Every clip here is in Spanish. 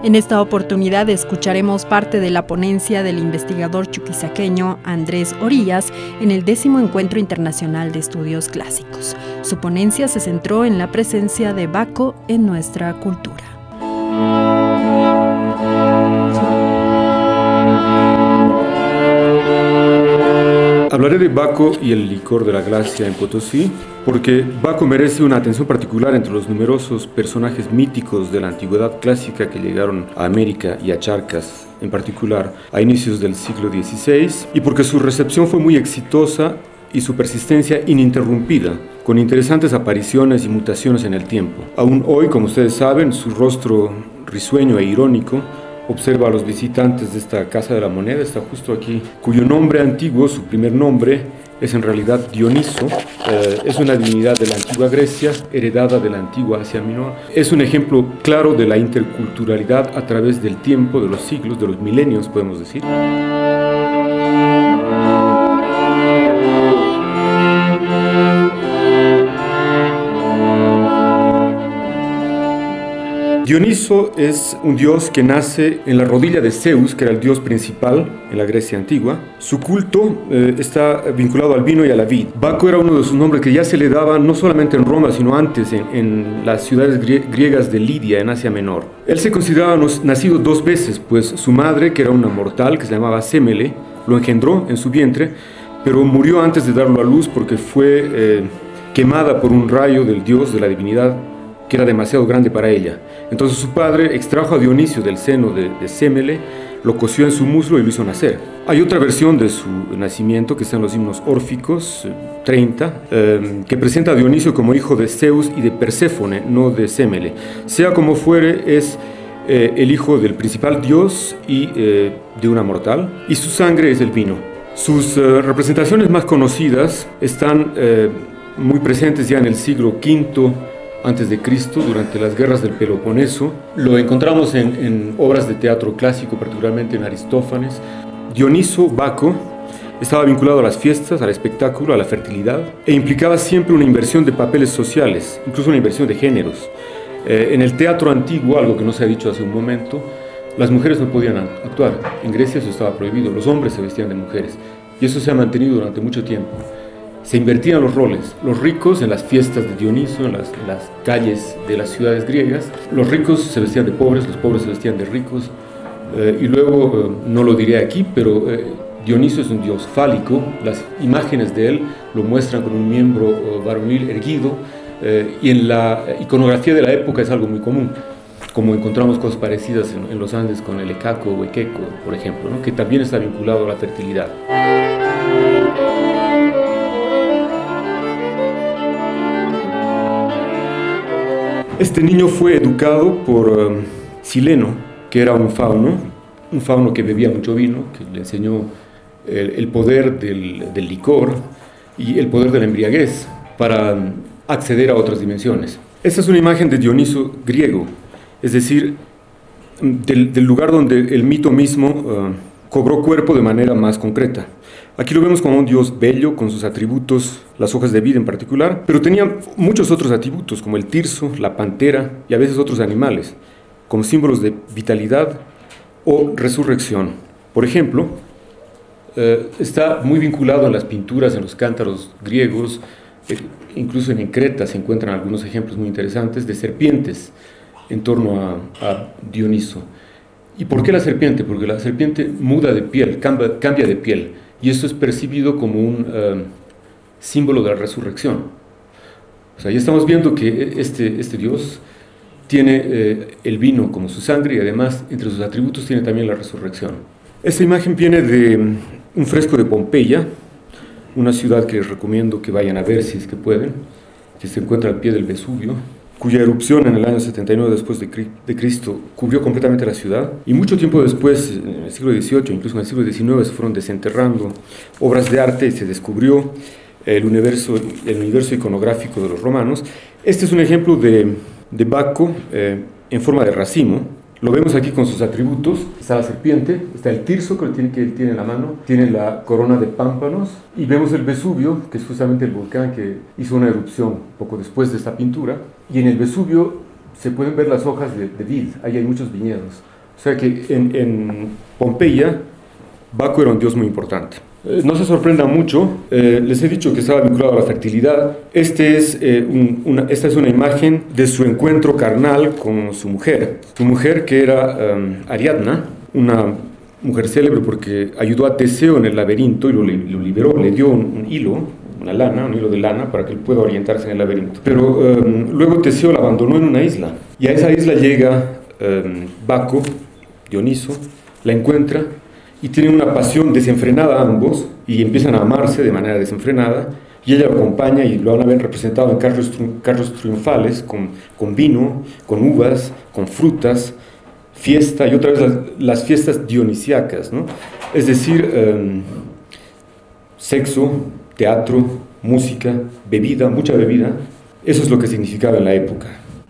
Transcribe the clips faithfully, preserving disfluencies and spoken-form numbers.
En esta oportunidad escucharemos parte de la ponencia del investigador chuquisaqueño Andrés Orías en el décimo Encuentro Internacional de Estudios Clásicos. Su ponencia se centró en la presencia de Baco en nuestra cultura. Hablaré de Baco y el licor de la Gracia en Potosí, porque Baco merece una atención particular entre los numerosos personajes míticos de la antigüedad clásica que llegaron a América y a Charcas, en particular a inicios del siglo dieciséis, y porque su recepción fue muy exitosa y su persistencia ininterrumpida, con interesantes apariciones y mutaciones en el tiempo. Aún hoy, como ustedes saben, su rostro risueño e irónico observa a los visitantes de esta Casa de la Moneda, está justo aquí, cuyo nombre antiguo, su primer nombre, es en realidad Dioniso. Eh, es una divinidad de la antigua Grecia, heredada de la antigua Asia Menor. Es un ejemplo claro de la interculturalidad a través del tiempo, de los siglos, de los milenios, podemos decir. Dioniso es un dios que nace en la rodilla de Zeus, que era el dios principal en la Grecia antigua. Su culto eh, está vinculado al vino y a la vid. Baco era uno de sus nombres que ya se le daba no solamente en Roma, sino antes en, en las ciudades grie- griegas de Lidia, en Asia Menor. Él se consideraba nacido dos veces, pues su madre, que era una mortal, que se llamaba Semele, lo engendró en su vientre, pero murió antes de darlo a luz porque fue eh, quemada por un rayo del dios, de la divinidad, que era demasiado grande para ella. Entonces su padre extrajo a Dionisio del seno de, de Semele, lo cosió en su muslo y lo hizo nacer. Hay otra versión de su nacimiento que está en los himnos órficos, eh, treinta, eh, que presenta a Dionisio como hijo de Zeus y de Perséfone, no de Semele. Sea como fuere, es eh, el hijo del principal dios y eh, de una mortal, y su sangre es el vino. Sus eh, representaciones más conocidas están eh, muy presentes ya en el siglo quinto antes de Cristo, durante las guerras del Peloponeso. Lo encontramos en, en obras de teatro clásico, particularmente en Aristófanes. Dioniso, Baco, estaba vinculado a las fiestas, al espectáculo, a la fertilidad, e implicaba siempre una inversión de papeles sociales, incluso una inversión de géneros. Eh, en el teatro antiguo, algo que no se ha dicho hace un momento, las mujeres no podían actuar. En Grecia eso estaba prohibido, los hombres se vestían de mujeres, y eso se ha mantenido durante mucho tiempo. Se invertían los roles. Los ricos en las fiestas de Dioniso, en las, en las calles de las ciudades griegas, los ricos se vestían de pobres, los pobres se vestían de ricos. Eh, y luego, eh, no lo diré aquí, pero eh, Dioniso es un dios fálico. Las imágenes de él lo muestran con un miembro eh, varonil erguido, eh, y en la iconografía de la época es algo muy común, como encontramos cosas parecidas en, en los Andes con el Ecaco o Equeco, por ejemplo, ¿no? Que también está vinculado a la fertilidad. Este niño fue educado por um, Sileno, que era un fauno, un fauno que bebía mucho vino, que le enseñó el, el poder del, del licor y el poder de la embriaguez para um, acceder a otras dimensiones. Esta es una imagen de Dioniso griego, es decir, del, del lugar donde el mito mismo uh, cobró cuerpo de manera más concreta. Aquí lo vemos como un dios bello, con sus atributos, las hojas de vid en particular, pero tenía muchos otros atributos, como el tirso, la pantera y a veces otros animales, como símbolos de vitalidad o resurrección. Por ejemplo, eh, está muy vinculado en las pinturas, en los cántaros griegos, eh, incluso en Creta se encuentran algunos ejemplos muy interesantes de serpientes en torno a, a Dioniso. ¿Y por qué la serpiente? Porque la serpiente muda de piel, cambia, cambia de piel. Y esto es percibido como un uh, símbolo de la resurrección. O sea, ya estamos viendo que este, este Dios tiene eh, el vino como su sangre y además entre sus atributos tiene también la resurrección. Esta imagen viene de um, un fresco de Pompeya, una ciudad que les recomiendo que vayan a ver si es que pueden, que se encuentra al pie del Vesubio, cuya erupción en el año setenta y nueve después de Cristo cubrió completamente la ciudad, y mucho tiempo después, en el siglo dieciocho, incluso en el siglo diecinueve, se fueron desenterrando obras de arte y se descubrió el universo, el universo iconográfico de los romanos. Este es un ejemplo de, de Baco eh, en forma de racimo. Lo vemos aquí con sus atributos. Está la serpiente, está el tirso que él tiene, que él tiene en la mano, tiene la corona de pámpanos, y vemos el Vesubio, que es justamente el volcán que hizo una erupción poco después de esta pintura. Y en el Vesubio se pueden ver las hojas de, de vid, ahí hay muchos viñedos. O sea que en, en Pompeya, Baco era un dios muy importante. Eh, no se sorprendan mucho, eh, les he dicho que estaba vinculado a la fertilidad. Este es, eh, un, una, esta es una imagen de su encuentro carnal con su mujer. Su mujer, que era um, Ariadna, una mujer célebre porque ayudó a Teseo en el laberinto y lo, lo liberó, le dio un, un hilo, una lana, un hilo de lana para que él pueda orientarse en el laberinto. Pero um, luego Teseo la abandonó en una isla y a esa isla llega um, Baco, Dioniso, la encuentra y tienen una pasión desenfrenada ambos y empiezan a amarse de manera desenfrenada y ella lo acompaña y lo van a ver representado en carros, carros triunfales con, con vino, con uvas, con frutas, fiesta y otra vez las, las fiestas dionisíacas, ¿no? Es decir, eh, sexo, teatro, música, bebida, mucha bebida. Eso es lo que significaba en la época.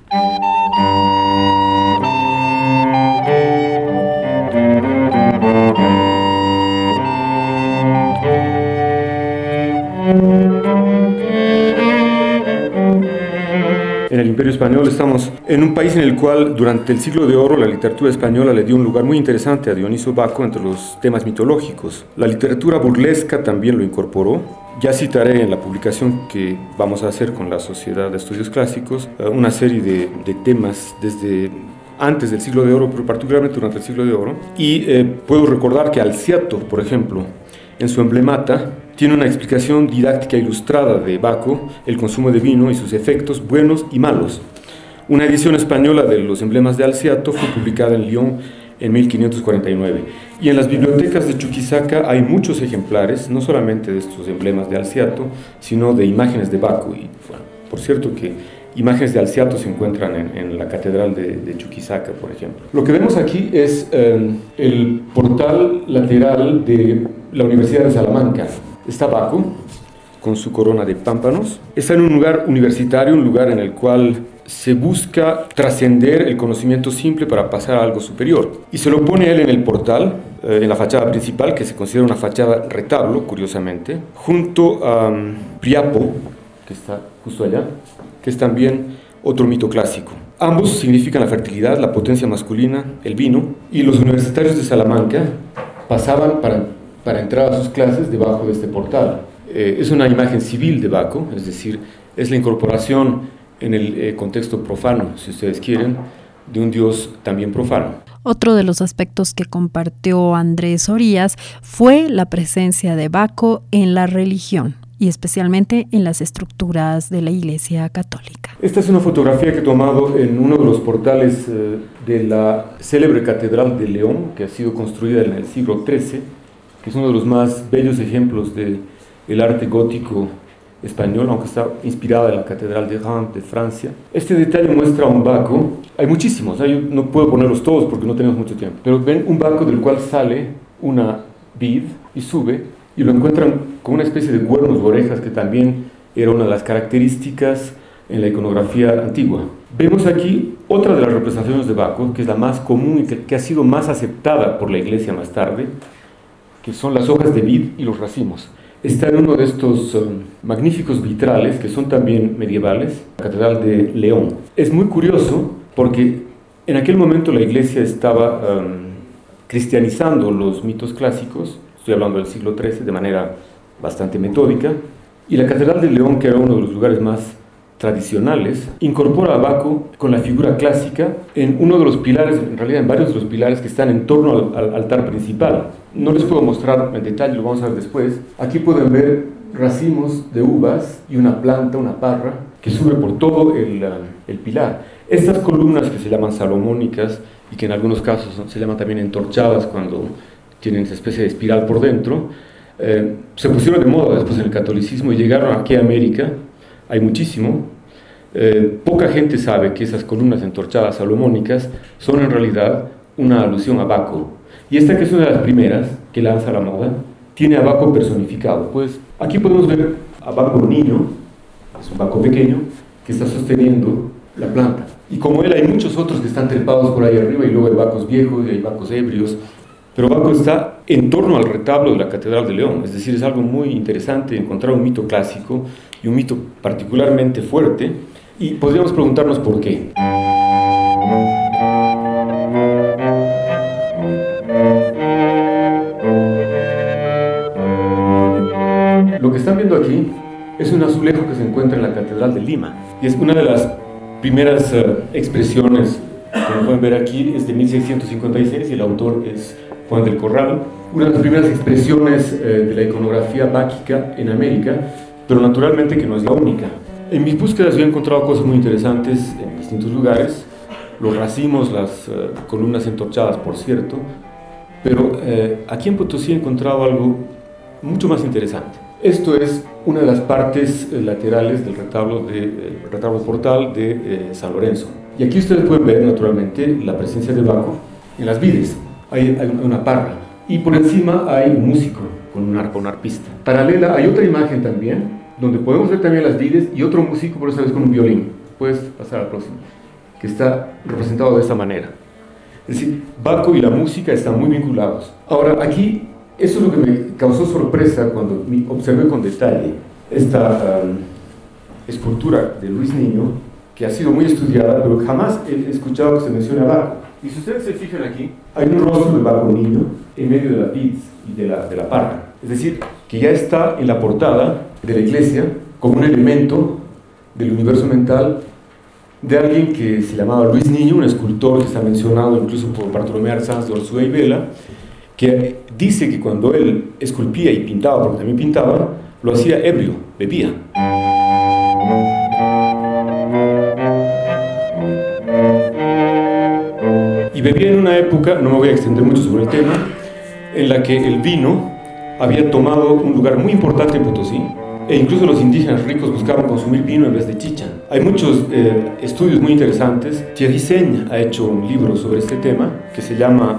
En el Imperio Español estamos en un país en el cual durante el siglo de oro la literatura española le dio un lugar muy interesante a Dioniso Baco entre los temas mitológicos. La literatura burlesca también lo incorporó. Ya citaré en la publicación que vamos a hacer con la Sociedad de Estudios Clásicos una serie de, de temas desde antes del siglo de oro, pero particularmente durante el siglo de oro. Y eh, puedo recordar que Alciato, por ejemplo, en su emblemata, tiene una explicación didáctica ilustrada de Baco, el consumo de vino y sus efectos buenos y malos. Una edición española de los emblemas de Alciato fue publicada en Lyon en mil quinientos cuarenta y nueve. Y en las bibliotecas de Chuquisaca hay muchos ejemplares, no solamente de estos emblemas de Alciato, sino de imágenes de Baco. Y, bueno, por cierto que imágenes de Alciato se encuentran en, en la Catedral de, de Chuquisaca, por ejemplo. Lo que vemos aquí es eh, el portal lateral de la Universidad de Salamanca. Está Baco, con su corona de pámpanos. Está en un lugar universitario, un lugar en el cual se busca trascender el conocimiento simple para pasar a algo superior. Y se lo pone él en el portal, eh, en la fachada principal, que se considera una fachada retablo, curiosamente, junto a um, Priapo, que está justo allá, que es también otro mito clásico. Ambos significan la fertilidad, la potencia masculina, el vino, y los universitarios de Salamanca pasaban para, para entrar a sus clases debajo de este portal. Eh, es una imagen civil de Baco, es decir, es la incorporación en el eh, contexto profano, si ustedes quieren, de un dios también profano. Otro de los aspectos que compartió Andrés Orías fue la presencia de Baco en la religión y especialmente en las estructuras de la Iglesia Católica. Esta es una fotografía que he tomado en uno de los portales eh, de la célebre Catedral de León, que ha sido construida en el siglo trece, que es uno de los más bellos ejemplos del arte gótico español, aunque está inspirada en la Catedral de Reims de Francia. Este detalle muestra a un Baco, hay muchísimos, ¿eh? No puedo ponerlos todos porque no tenemos mucho tiempo, pero ven un Baco del cual sale una vid y sube, y lo encuentran con una especie de cuernos o orejas, que también era una de las características en la iconografía antigua. Vemos aquí otra de las representaciones de Baco, que es la más común y que, que ha sido más aceptada por la Iglesia más tarde, que son las hojas de vid y los racimos. Está en uno de estos um, magníficos vitrales, que son también medievales, la Catedral de León. Es muy curioso porque en aquel momento la Iglesia estaba um, cristianizando los mitos clásicos, estoy hablando del siglo trece, de manera bastante metódica, y la Catedral de León, que era uno de los lugares más tradicionales, incorpora a Baco con la figura clásica en uno de los pilares, en realidad en varios de los pilares que están en torno al, al altar principal. No les puedo mostrar en detalle, lo vamos a ver después. Aquí pueden ver racimos de uvas y una planta, una parra, que sube por todo el, el pilar. Estas columnas que se llaman salomónicas y que en algunos casos se llaman también entorchadas cuando tienen esa especie de espiral por dentro, eh, se pusieron de moda después en el catolicismo y llegaron aquí a América. Hay muchísimo. Eh, poca gente sabe que esas columnas entorchadas salomónicas son en realidad una alusión a Baco. Y esta, que es una de las primeras que lanza la moda, tiene a Baco personificado. Pues aquí podemos ver a Baco niño, es un Baco pequeño, que está sosteniendo la planta. Y como él hay muchos otros que están trepados por ahí arriba, y luego hay Bacos viejos y hay Bacos ebrios. Pero Baco está en torno al retablo de la Catedral de León. Es decir, es algo muy interesante encontrar un mito clásico y un mito particularmente fuerte, y podríamos preguntarnos por qué. aquí es un azulejo que se encuentra en la Catedral de Lima y es una de las primeras uh, expresiones, como pueden ver aquí, es de mil seiscientos cincuenta y seis y el autor es Juan del Corral. Una de las primeras expresiones uh, de la iconografía báquica en América, pero naturalmente que no es la única. En mis búsquedas yo he encontrado cosas muy interesantes en distintos lugares, los racimos, las uh, columnas entorchadas, por cierto, pero uh, aquí en Potosí he encontrado algo mucho más interesante. Esto es una de las partes uh, laterales del retablo, de, uh, retablo portal de uh, San Lorenzo. Y aquí ustedes pueden ver naturalmente la presencia de Baco en las vides. Hay, hay una parra y por encima hay un músico con un arpa, un arpista. Paralela hay otra imagen también, donde podemos ver también las vides y otro músico, por esa vez con un violín. Puedes pasar al próximo, que está representado de esta manera. Es decir, Baco y la música están muy vinculados. Ahora, aquí, eso es lo que me causó sorpresa cuando observé con detalle esta um, escultura de Luis Niño, que ha sido muy estudiada, pero jamás he escuchado que se mencione a Baco. Y si ustedes se fijan aquí, hay un rostro de Baco Niño en medio de la vid y de la, de la parra. Es decir, que ya está en la portada de la iglesia como un elemento del universo mental de alguien que se llamaba Luis Niño, un escultor que está mencionado incluso por Bartolomé Arzanz de Orsúa y Vela, que dice que cuando él esculpía y pintaba, porque también pintaba, lo hacía ebrio, bebía. Y bebía en una época, no me voy a extender mucho sobre el tema, en la que el vino había tomado un lugar muy importante en Potosí, e incluso los indígenas ricos buscaban consumir vino en vez de chicha. Hay muchos eh, estudios muy interesantes. Thierry Seigne ha hecho un libro sobre este tema que se llama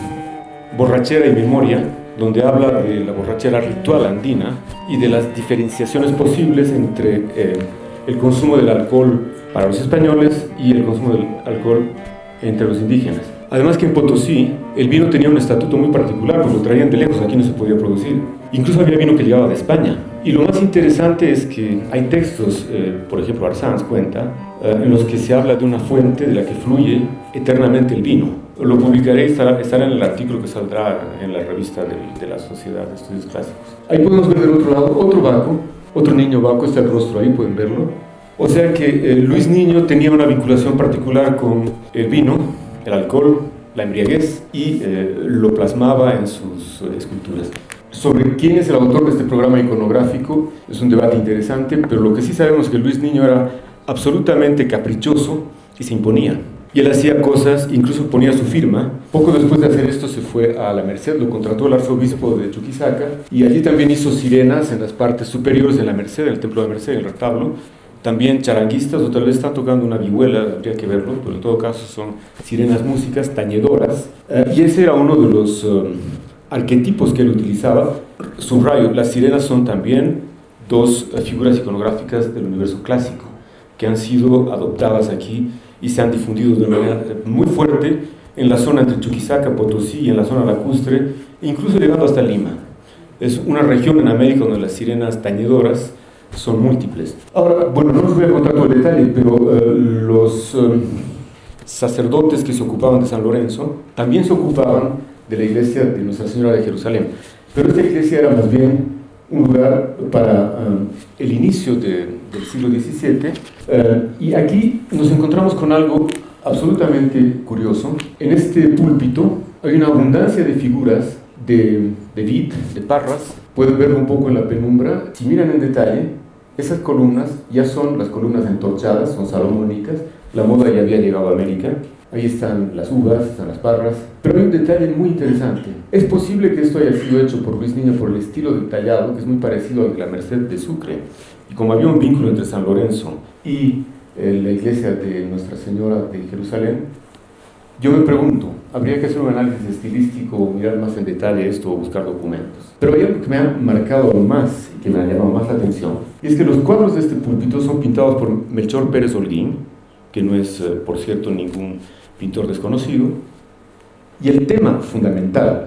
uh, Borrachera y Memoria, donde habla de la borrachera ritual andina y de las diferenciaciones posibles entre eh, el consumo del alcohol para los españoles y el consumo del alcohol entre los indígenas. Además que en Potosí el vino tenía un estatuto muy particular, pues lo traían de lejos, aquí no se podía producir. Incluso había vino que llegaba de España. Y lo más interesante es que hay textos, eh, por ejemplo Arzanz cuenta, eh, en los que se habla de una fuente de la que fluye eternamente el vino. Lo publicaré, estará, estará en el artículo que saldrá en la revista de, de la Sociedad de Estudios Clásicos. Ahí podemos ver del otro lado otro Baco, otro niño Baco, está el rostro ahí, pueden verlo. O sea que eh, Luis Niño tenía una vinculación particular con el vino, el alcohol, la embriaguez, y eh, lo plasmaba en sus eh, esculturas. Sobre quién es el autor de este programa iconográfico es un debate interesante, pero lo que sí sabemos es que Luis Niño era absolutamente caprichoso y se imponía. Y él hacía cosas, incluso ponía su firma. Poco después de hacer esto se fue a la Merced, lo contrató el arzobispo de Chuquisaca, y allí también hizo sirenas en las partes superiores de la Merced, en el templo de Merced, en el retablo. También charanguistas, o tal vez están tocando una vihuela, habría que verlo, pero en todo caso son sirenas músicas, tañedoras. Eh, y ese era uno de los um, arquetipos que él utilizaba. Subrayo, las sirenas son también dos uh, figuras iconográficas del universo clásico, que han sido adoptadas aquí y se han difundido de manera muy fuerte en la zona entre Chuquisaca, Potosí y en la zona lacustre, incluso llegando hasta Lima. Es una región en América donde las sirenas tañedoras son múltiples. Ahora, bueno, no os voy a contar todo el detalle, pero uh, los uh, sacerdotes que se ocupaban de San Lorenzo también se ocupaban de la iglesia de Nuestra Señora de Jerusalén. Pero esta iglesia era más bien un lugar para um, el inicio de, del siglo diecisiete, uh, y aquí nos encontramos con algo absolutamente curioso. En este púlpito hay una abundancia de figuras de, de vid, de parras. Pueden verlo un poco en la penumbra. Si miran en detalle, esas columnas ya son las columnas entorchadas, son salomónicas. La moda ya había llegado a América. Ahí están las uvas, están las parras. Pero hay un detalle muy interesante. Es posible que esto haya sido hecho por Luis Niño por el estilo detallado, que es muy parecido al de la Merced de Sucre. Y como había un vínculo entre San Lorenzo y eh, la iglesia de Nuestra Señora de Jerusalén, yo me pregunto, habría que hacer un análisis estilístico, mirar más en detalle esto o buscar documentos. Pero hay algo que me ha marcado aún más y que me ha llamado más la atención, y es que los cuadros de este púlpito son pintados por Melchor Pérez Holguín, que no es, por cierto, ningún pintor desconocido, y el tema fundamental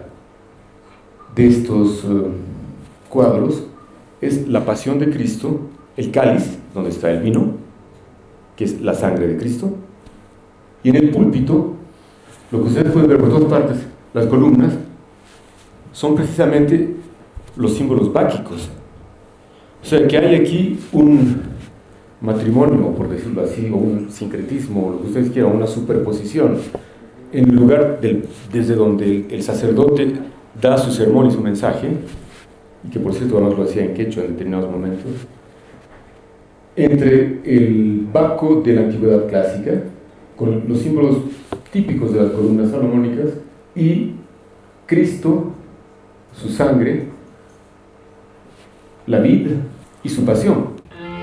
de estos uh, cuadros es la pasión de Cristo, el cáliz, donde está el vino, que es la sangre de Cristo, y en el púlpito, lo que ustedes pueden ver por todas partes, las columnas, son precisamente los símbolos báquicos. O sea que hay aquí un matrimonio, por decirlo así, o un sincretismo, o lo que ustedes quieran, una superposición, en el lugar del, desde donde el, el sacerdote da su sermón y su mensaje, y que por cierto además lo hacía en quechua en determinados momentos, entre el Baco de la antigüedad clásica, con los símbolos típicos de las columnas salomónicas, y Cristo, su sangre, la vid y su pasión.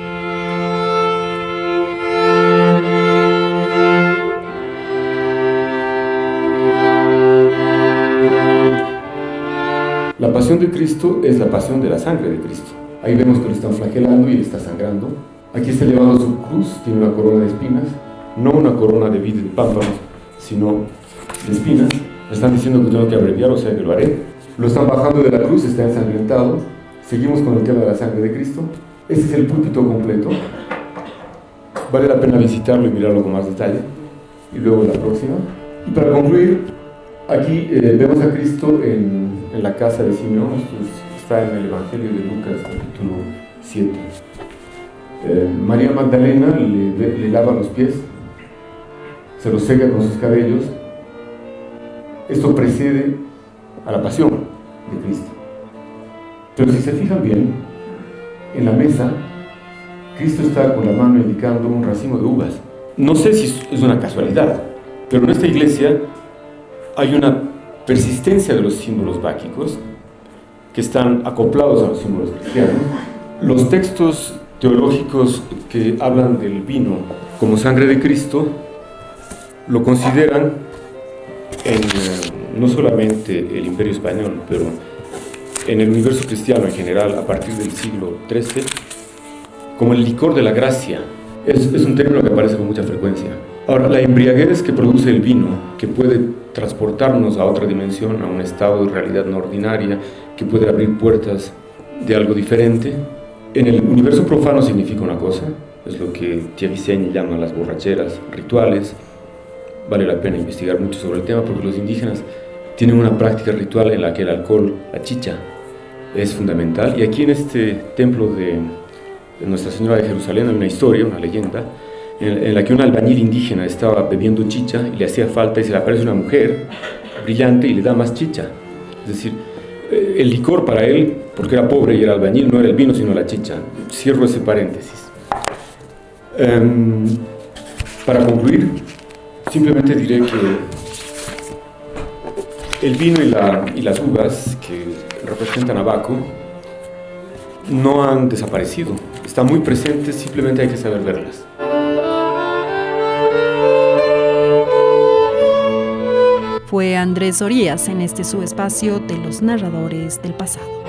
La pasión de Cristo es la pasión de la sangre de Cristo. Ahí vemos que lo están flagelando y él está sangrando. Aquí está llevando su cruz, tiene una corona de espinas, no una corona de vid y de pámpanos, sino de espinas. Me están diciendo que tengo que abreviar, o sea que lo haré. Lo están bajando de la cruz, está ensangrentado. Seguimos con el tema de la sangre de Cristo. Este es el púlpito completo. Vale la pena visitarlo y mirarlo con más detalle. Y luego la próxima. Y para concluir, aquí eh, vemos a Cristo en, en la casa de Simeón. Esto es, está en el Evangelio de Lucas, capítulo siete. Eh, María Magdalena le, le lava los pies, se los seca con sus cabellos. Esto precede a la pasión de Cristo. Pero si se fijan bien, en la mesa, Cristo está con la mano indicando un racimo de uvas. No sé si es una casualidad, pero en esta iglesia hay una persistencia de los símbolos báquicos que están acoplados a los símbolos cristianos. Los textos teológicos que hablan del vino como sangre de Cristo lo consideran en no solamente el Imperio Español, pero en el universo cristiano en general, a partir del siglo trece, como el licor de la gracia. Es, es un término que aparece con mucha frecuencia. Ahora, la embriaguez que produce el vino, que puede transportarnos a otra dimensión, a un estado de realidad no ordinaria, que puede abrir puertas de algo diferente, en el universo profano significa una cosa, es lo que Thierry Seigne llama las borracheras rituales. Vale la pena investigar mucho sobre el tema porque los indígenas tienen una práctica ritual en la que el alcohol, la chicha, es fundamental. Y aquí en este templo de, de Nuestra Señora de Jerusalén hay una historia, una leyenda, en, en la que un albañil indígena estaba bebiendo chicha y le hacía falta y se le aparece una mujer brillante y le da más chicha. Es decir, el licor para él, porque era pobre y era albañil, no era el vino sino la chicha. Cierro ese paréntesis. Um, para concluir, simplemente diré que el vino y, la, y las uvas que representan a Baco no han desaparecido, están muy presentes, simplemente hay que saber verlas. Fue Andrés Orías en este su espacio de los narradores del pasado.